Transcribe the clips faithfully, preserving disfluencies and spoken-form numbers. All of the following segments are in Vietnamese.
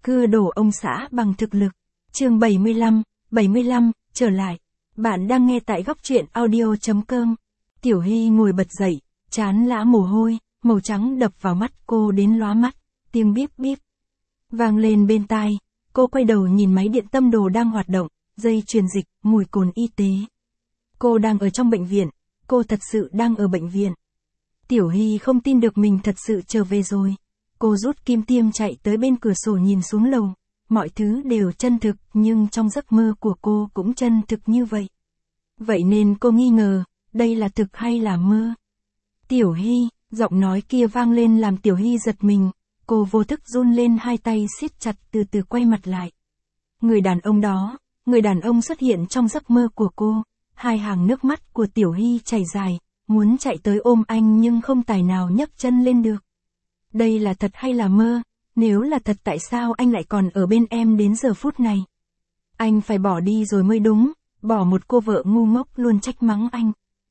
Cưa đổ ông xã bằng thực lực. Chương bảy mươi lăm, bảy mươi lăm, trở lại. Bạn đang nghe tại góc truyện audio chấm com. Tiểu Hy ngồi bật dậy, trán lã mồ hôi, màu trắng đập vào mắt cô đến lóa mắt, tiếng bíp bíp vang lên bên tai. Cô quay đầu nhìn máy điện tâm đồ đang hoạt động, dây truyền dịch, mùi cồn y tế. Cô đang ở trong bệnh viện, cô thật sự đang ở bệnh viện. Tiểu Hy không tin được mình thật sự trở về rồi. Cô rút kim tiêm chạy tới bên cửa sổ nhìn xuống lầu. Mọi thứ đều chân thực, nhưng trong giấc mơ của cô cũng chân thực như vậy. Vậy nên cô nghi ngờ, đây là thực hay là mơ? Tiểu Hy, giọng nói kia vang lên làm Tiểu Hy giật mình. Cô vô thức run lên hai tay siết chặt từ từ quay mặt lại. Người đàn ông đó, người đàn ông xuất hiện trong giấc mơ của cô. Hai hàng nước mắt của Tiểu Hy chảy dài, muốn chạy tới ôm anh nhưng không tài nào nhấc chân lên được. Đây là thật hay là mơ? Nếu là thật tại sao anh lại còn ở bên em đến giờ phút này? Anh phải bỏ đi rồi mới đúng, bỏ một cô vợ ngu ngốc luôn trách mắng anh.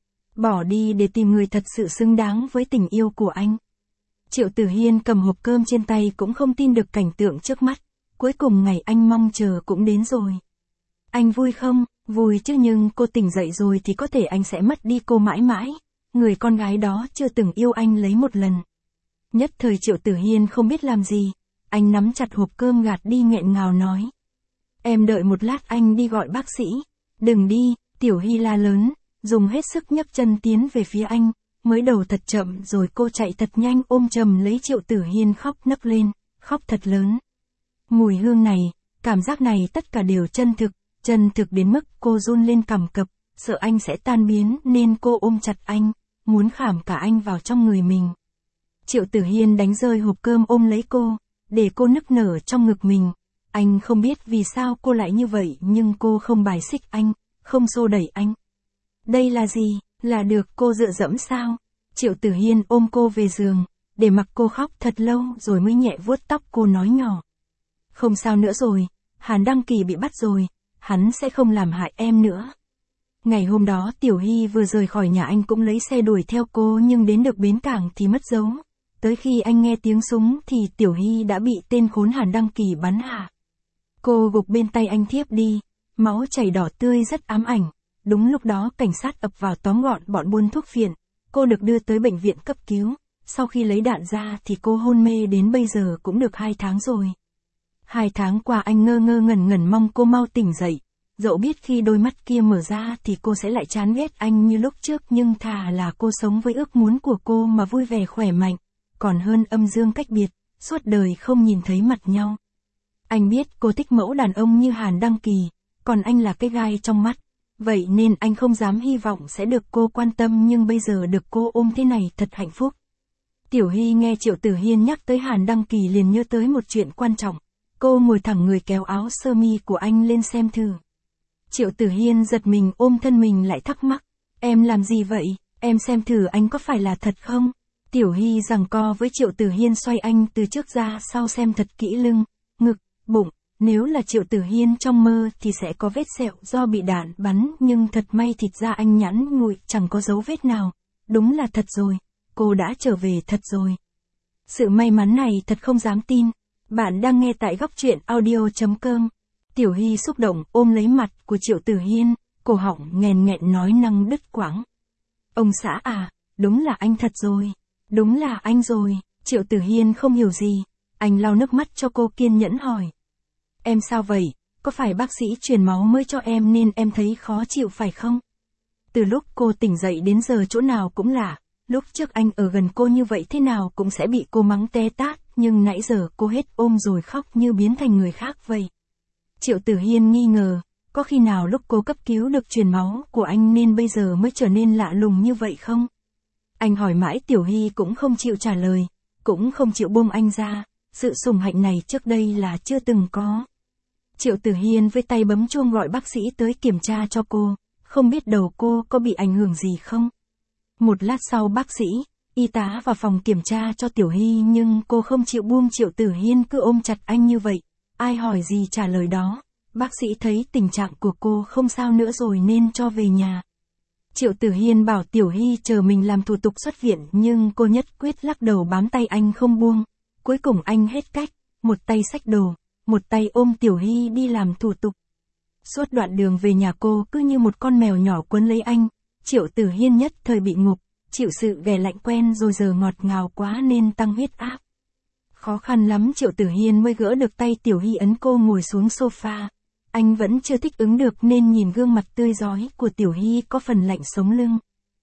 Bỏ đi để tìm người thật sự xứng đáng với tình yêu của anh. Triệu Tử Hiên cầm hộp cơm trên tay cũng không tin được cảnh tượng trước mắt. Cuối cùng ngày anh mong chờ cũng đến rồi. Anh vui không? Vui chứ, nhưng cô tỉnh dậy rồi thì có thể anh sẽ mất đi cô mãi mãi. Người con gái đó chưa từng yêu anh lấy một lần. Nhất thời Triệu Tử Hiên không biết làm gì. Anh nắm chặt hộp cơm gạt đi nghẹn ngào nói. Em đợi một lát, anh đi gọi bác sĩ. Đừng đi, Tiểu Hy la lớn, dùng hết sức nhấc chân tiến về phía anh. Mới đầu thật chậm rồi cô chạy thật nhanh ôm chầm lấy Triệu Tử Hiên khóc nấc lên, khóc thật lớn. Mùi hương này, cảm giác này tất cả đều chân thực, chân thực đến mức cô run lên cằm cập, sợ anh sẽ tan biến nên cô ôm chặt anh, muốn khảm cả anh vào trong người mình. Triệu Tử Hiên đánh rơi hộp cơm ôm lấy cô, để cô nức nở trong ngực mình. Anh không biết vì sao cô lại như vậy nhưng cô không bài xích anh, không xô đẩy anh. Đây là gì? Là được cô dựa dẫm sao? Triệu Tử Hiên ôm cô về giường, để mặc cô khóc thật lâu rồi mới nhẹ vuốt tóc cô nói nhỏ. Không sao nữa rồi, Hàn Đăng Kỳ bị bắt rồi, hắn sẽ không làm hại em nữa. Ngày hôm đó Tiểu Hy vừa rời khỏi nhà anh cũng lấy xe đuổi theo cô nhưng đến được bến cảng thì mất dấu. Tới khi anh nghe tiếng súng thì Tiểu Hy đã bị tên khốn Hàn Đăng Kỳ bắn hạ. Cô gục bên tay anh thiếp đi, máu chảy đỏ tươi rất ám ảnh. Đúng lúc đó cảnh sát ập vào tóm gọn bọn buôn thuốc phiện. Cô được đưa tới bệnh viện cấp cứu. Sau khi lấy đạn ra thì cô hôn mê đến bây giờ cũng được hai tháng rồi. Hai tháng qua anh ngơ ngơ ngẩn ngẩn mong cô mau tỉnh dậy. Dẫu biết khi đôi mắt kia mở ra thì cô sẽ lại chán ghét anh như lúc trước, nhưng thà là cô sống với ước muốn của cô mà vui vẻ khỏe mạnh, còn hơn âm dương cách biệt, suốt đời không nhìn thấy mặt nhau. Anh biết cô thích mẫu đàn ông như Hàn Đăng Kỳ, còn anh là cái gai trong mắt. Vậy nên anh không dám hy vọng sẽ được cô quan tâm, nhưng bây giờ được cô ôm thế này thật hạnh phúc. Tiểu Hy nghe Triệu Tử Hiên nhắc tới Hàn Đăng Kỳ liền nhớ tới một chuyện quan trọng. Cô ngồi thẳng người kéo áo sơ mi của anh lên xem thử. Triệu Tử Hiên giật mình ôm thân mình lại thắc mắc. Em làm gì vậy? Em xem thử anh có phải là thật không? Tiểu Hy giằng co với Triệu Tử Hiên xoay anh từ trước ra sau xem thật kỹ lưng, ngực, bụng. Nếu là Triệu Tử Hiên trong mơ thì sẽ có vết sẹo do bị đạn bắn, nhưng thật may thịt da anh nhẵn nhụi chẳng có dấu vết nào. Đúng là thật rồi, cô đã trở về thật rồi. Sự may mắn này thật không dám tin. Bạn đang nghe tại góc truyện audio chấm com. Tiểu Hy xúc động ôm lấy mặt của Triệu Tử Hiên, cổ họng nghẹn nghẹn nói năng đứt quãng. Ông xã à, đúng là anh thật rồi, đúng là anh rồi. Triệu Tử Hiên không hiểu gì, anh lau nước mắt cho cô kiên nhẫn hỏi. Em sao vậy, có phải bác sĩ truyền máu mới cho em nên em thấy khó chịu phải không? Từ lúc cô tỉnh dậy đến giờ chỗ nào cũng lạ, lúc trước anh ở gần cô như vậy thế nào cũng sẽ bị cô mắng té tát, nhưng nãy giờ cô hết ôm rồi khóc như biến thành người khác vậy. Triệu Tử Hiên nghi ngờ, có khi nào lúc cô cấp cứu được truyền máu của anh nên bây giờ mới trở nên lạ lùng như vậy không? Anh hỏi mãi Tiểu Hy cũng không chịu trả lời, cũng không chịu buông anh ra, sự sủng hạnh này trước đây là chưa từng có. Triệu Tử Hiên với tay bấm chuông gọi bác sĩ tới kiểm tra cho cô, không biết đầu cô có bị ảnh hưởng gì không. Một lát sau bác sĩ, y tá vào phòng kiểm tra cho Tiểu Hy nhưng cô không chịu buông Triệu Tử Hiên cứ ôm chặt anh như vậy. Ai hỏi gì trả lời đó. Bác sĩ thấy tình trạng của cô không sao nữa rồi nên cho về nhà. Triệu Tử Hiên bảo Tiểu Hy chờ mình làm thủ tục xuất viện nhưng cô nhất quyết lắc đầu bám tay anh không buông. Cuối cùng anh hết cách, một tay xách đồ, một tay ôm Tiểu Hy đi làm thủ tục. Suốt đoạn đường về nhà cô cứ như một con mèo nhỏ quấn lấy anh, Triệu Tử Hiên nhất thời bị ngục, chịu sự ghẻ lạnh quen rồi giờ ngọt ngào quá nên tăng huyết áp. Khó khăn lắm Triệu Tử Hiên mới gỡ được tay Tiểu Hy ấn cô ngồi xuống sofa. Anh vẫn chưa thích ứng được nên nhìn gương mặt tươi rói của Tiểu Hy có phần lạnh sống lưng.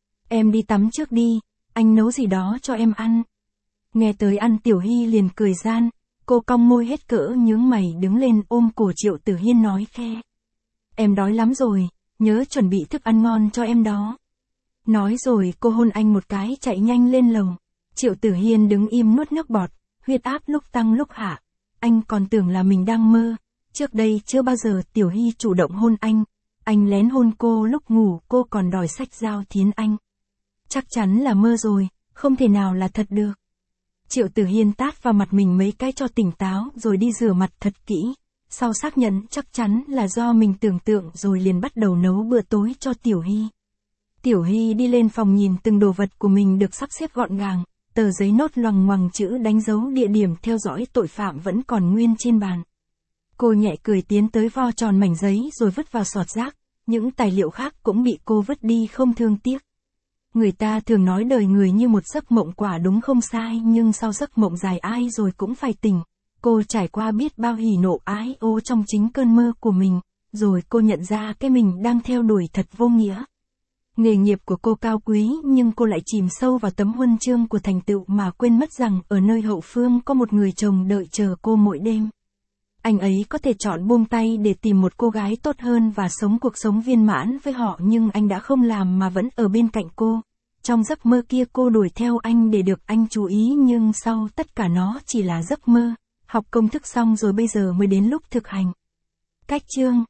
Em đi tắm trước đi, anh nấu gì đó cho em ăn. Nghe tới ăn Tiểu Hy liền cười gian, cô cong môi hết cỡ nhướng mày đứng lên ôm cổ Triệu Tử Hiên nói khe. Em đói lắm rồi, nhớ chuẩn bị thức ăn ngon cho em đó. Nói rồi cô hôn anh một cái chạy nhanh lên lầu. Triệu Tử Hiên đứng im nuốt nước bọt, huyết áp lúc tăng lúc hạ. Anh còn tưởng là mình đang mơ. Trước đây chưa bao giờ Tiểu Hy chủ động hôn anh. Anh lén hôn cô lúc ngủ, cô còn đòi xách dao thiến anh. Chắc chắn là mơ rồi, không thể nào là thật được. Triệu Tử Hiên tát vào mặt mình mấy cái cho tỉnh táo rồi đi rửa mặt thật kỹ. Sau xác nhận chắc chắn là do mình tưởng tượng rồi liền bắt đầu nấu bữa tối cho Tiểu Hy. Tiểu Hy đi lên phòng nhìn từng đồ vật của mình được sắp xếp gọn gàng, tờ giấy nốt loằng ngoằng chữ đánh dấu địa điểm theo dõi tội phạm vẫn còn nguyên trên bàn. Cô nhẹ cười tiến tới vo tròn mảnh giấy rồi vứt vào sọt rác, những tài liệu khác cũng bị cô vứt đi không thương tiếc. Người ta thường nói đời người như một giấc mộng, quả đúng không sai, nhưng sau giấc mộng dài ai rồi cũng phải tỉnh. Cô trải qua biết bao hỉ nộ ái ố trong chính cơn mơ của mình, rồi cô nhận ra cái mình đang theo đuổi thật vô nghĩa. Nghề nghiệp của cô cao quý nhưng cô lại chìm sâu vào tấm huân chương của thành tựu mà quên mất rằng ở nơi hậu phương có một người chồng đợi chờ cô mỗi đêm. Anh ấy có thể chọn buông tay để tìm một cô gái tốt hơn và sống cuộc sống viên mãn với họ, nhưng anh đã không làm mà vẫn ở bên cạnh cô. Trong giấc mơ kia cô đuổi theo anh để được anh chú ý, nhưng sau tất cả nó chỉ là giấc mơ. Học công thức xong rồi bây giờ mới đến lúc thực hành. Cách chương